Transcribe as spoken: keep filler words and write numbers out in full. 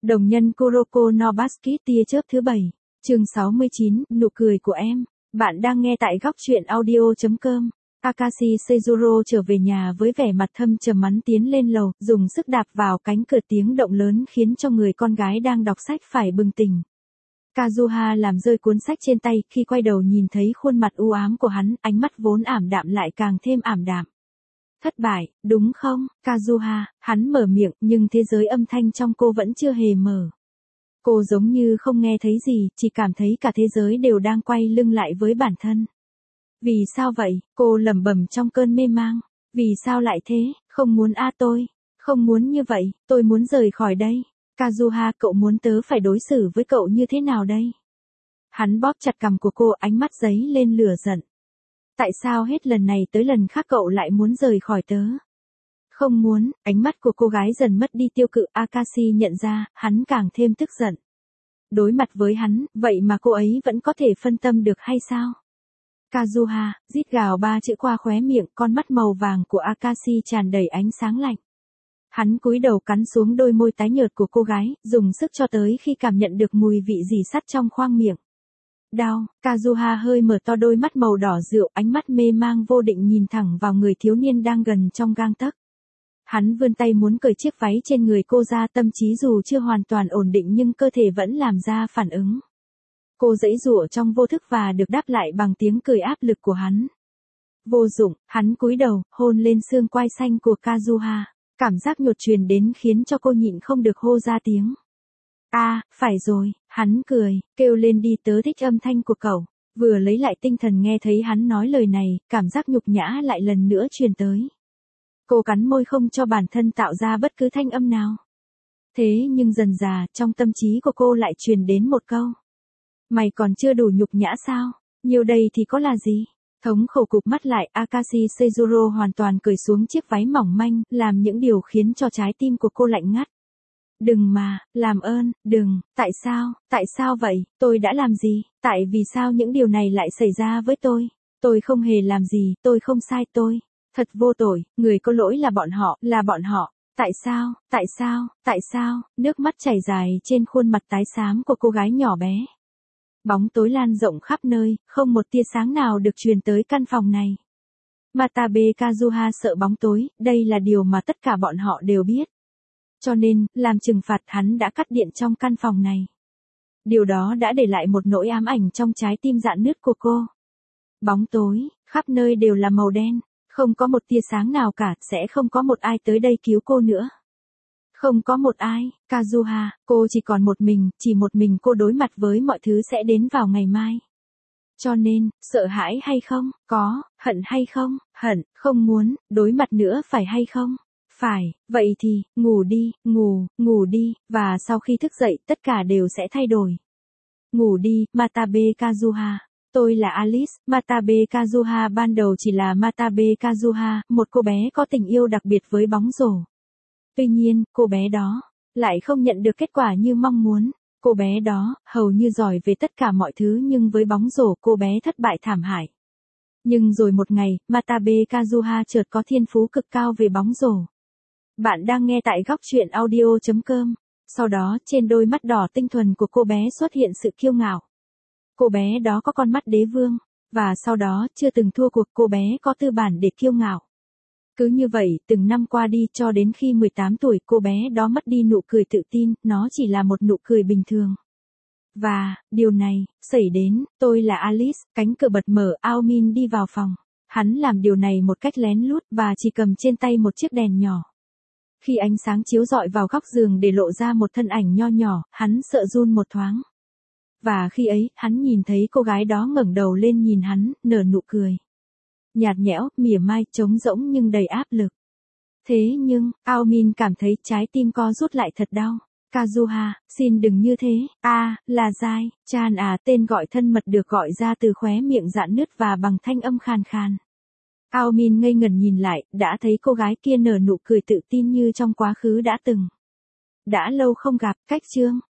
Đồng nhân Kuroko no Basket tia chớp thứ bảy, chương sáu mươi chín, nụ cười của em. Bạn đang nghe tại góc truyện audio.com. Akashi Seijuro trở về nhà với vẻ mặt thâm trầm mắn tiến lên lầu, dùng sức đạp vào cánh cửa, tiếng động lớn khiến cho người con gái đang đọc sách phải bừng tỉnh. Kazuha làm rơi cuốn sách trên tay, khi quay đầu nhìn thấy khuôn mặt u ám của hắn, ánh mắt vốn ảm đạm lại càng thêm ảm đạm. Thất bại, đúng không, Kazuha? Hắn mở miệng, nhưng thế giới âm thanh trong cô vẫn chưa hề mở. Cô giống như không nghe thấy gì, chỉ cảm thấy cả thế giới đều đang quay lưng lại với bản thân. Vì sao vậy? Cô lẩm bẩm trong cơn mê mang. Vì sao lại thế? Không muốn a tôi. Không muốn như vậy, tôi muốn rời khỏi đây. Kazuha, cậu muốn tớ phải đối xử với cậu như thế nào đây? Hắn bóp chặt cằm của cô, ánh mắt dấy lên lửa giận. Tại sao hết lần này tới lần khác cậu lại muốn rời khỏi tớ? Không muốn, ánh mắt của cô gái dần mất đi tiêu cự. Akashi nhận ra, hắn càng thêm tức giận. Đối mặt với hắn, vậy mà cô ấy vẫn có thể phân tâm được hay sao? Kazuha, rít gào ba chữ qua khóe miệng, con mắt màu vàng của Akashi tràn đầy ánh sáng lạnh. Hắn cúi đầu cắn xuống đôi môi tái nhợt của cô gái, dùng sức cho tới khi cảm nhận được mùi vị rỉ sắt trong khoang miệng. Đau, Kazuha hơi mở to đôi mắt màu đỏ rượu, ánh mắt mê mang vô định nhìn thẳng vào người thiếu niên đang gần trong gang tấc. Hắn vươn tay muốn cởi chiếc váy trên người cô ra, tâm trí dù chưa hoàn toàn ổn định nhưng cơ thể vẫn làm ra phản ứng. Cô giãy giụa trong vô thức và được đáp lại bằng tiếng cười áp lực của hắn. Vô dụng, hắn cúi đầu, hôn lên xương quai xanh của Kazuha. Cảm giác nhột truyền đến khiến cho cô nhịn không được hô ra tiếng. A, à, phải rồi, hắn cười, kêu lên đi, tớ thích âm thanh của cậu. Vừa lấy lại tinh thần nghe thấy hắn nói lời này, cảm giác nhục nhã lại lần nữa truyền tới. Cô cắn môi không cho bản thân tạo ra bất cứ thanh âm nào. Thế nhưng dần dà, trong tâm trí của cô lại truyền đến một câu. Mày còn chưa đủ nhục nhã sao? Nhiều đây thì có là gì? Thống khổ cụp mắt lại, Akashi Seijuro hoàn toàn cởi xuống chiếc váy mỏng manh, làm những điều khiến cho trái tim của cô lạnh ngắt. Đừng mà, làm ơn, đừng, tại sao, tại sao vậy, tôi đã làm gì, tại vì sao những điều này lại xảy ra với tôi? Tôi không hề làm gì, tôi không sai, tôi, thật vô tội, người có lỗi là bọn họ, là bọn họ. Tại sao, tại sao, tại sao, nước mắt chảy dài trên khuôn mặt tái xám của cô gái nhỏ bé. Bóng tối lan rộng khắp nơi, không một tia sáng nào được truyền tới căn phòng này. Matabe Kazuha sợ bóng tối, đây là điều mà tất cả bọn họ đều biết. Cho nên, làm trừng phạt hắn đã cắt điện trong căn phòng này. Điều đó đã để lại một nỗi ám ảnh trong trái tim rạn nứt của cô. Bóng tối, khắp nơi đều là màu đen, không có một tia sáng nào cả, sẽ không có một ai tới đây cứu cô nữa. Không có một ai, Kazuha, cô chỉ còn một mình, chỉ một mình cô đối mặt với mọi thứ sẽ đến vào ngày mai. Cho nên, sợ hãi hay không, có, hận hay không, hận, không muốn, đối mặt nữa phải hay không? Phải, vậy thì, ngủ đi, ngủ, ngủ đi, và sau khi thức dậy, tất cả đều sẽ thay đổi. Ngủ đi, Matabe Kazuha. Tôi là Alice, Matabe Kazuha ban đầu chỉ là Matabe Kazuha, một cô bé có tình yêu đặc biệt với bóng rổ. Tuy nhiên, cô bé đó lại không nhận được kết quả như mong muốn. Cô bé đó hầu như giỏi về tất cả mọi thứ nhưng với bóng rổ cô bé thất bại thảm hại. Nhưng rồi một ngày, Matabe Kazuha chợt có thiên phú cực cao về bóng rổ. Bạn đang nghe tại góc truyện audio.com. Sau đó, trên đôi mắt đỏ tinh thuần của cô bé xuất hiện sự kiêu ngạo. Cô bé đó có con mắt đế vương, và sau đó chưa từng thua cuộc, cô bé có tư bản để kiêu ngạo. Cứ như vậy, từng năm qua đi cho đến khi mười tám tuổi cô bé đó mất đi nụ cười tự tin, nó chỉ là một nụ cười bình thường. Và, điều này, xảy đến, tôi là Alice, cánh cửa bật mở, Ao Min đi vào phòng. Hắn làm điều này một cách lén lút và chỉ cầm trên tay một chiếc đèn nhỏ. Khi ánh sáng chiếu rọi vào góc giường để lộ ra một thân ảnh nho nhỏ, hắn sợ run một thoáng. Và khi ấy, hắn nhìn thấy cô gái đó ngẩng đầu lên nhìn hắn, nở nụ cười. Nhạt nhẽo, mỉa mai, trống rỗng nhưng đầy áp lực. Thế nhưng, Ao Min cảm thấy trái tim co rút lại thật đau. Kazuha, xin đừng như thế, a à, là Giai, Chan à, tên gọi thân mật được gọi ra từ khóe miệng rạn nứt và bằng thanh âm khàn khàn. Ao Min ngây ngẩn nhìn lại, đã thấy cô gái kia nở nụ cười tự tin như trong quá khứ đã từng. Đã lâu không gặp, cách chương,